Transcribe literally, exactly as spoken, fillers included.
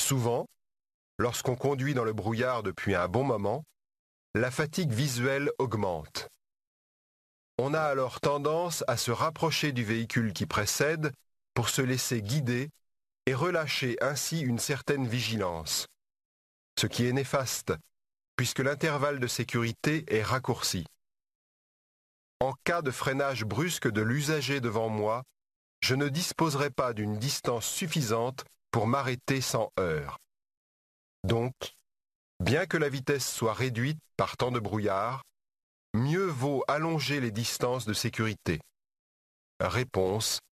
Souvent, lorsqu'on conduit dans le brouillard depuis un bon moment, la fatigue visuelle augmente. On a alors tendance à se rapprocher du véhicule qui précède pour se laisser guider et relâcher ainsi une certaine vigilance, ce qui est néfaste, puisque l'intervalle de sécurité est raccourci. En cas de freinage brusque de l'usager devant moi, je ne disposerai pas d'une distance suffisante pour m'arrêter sans heurts. Donc, bien que la vitesse soit réduite par temps de brouillard, mieux vaut allonger les distances de sécurité. Réponse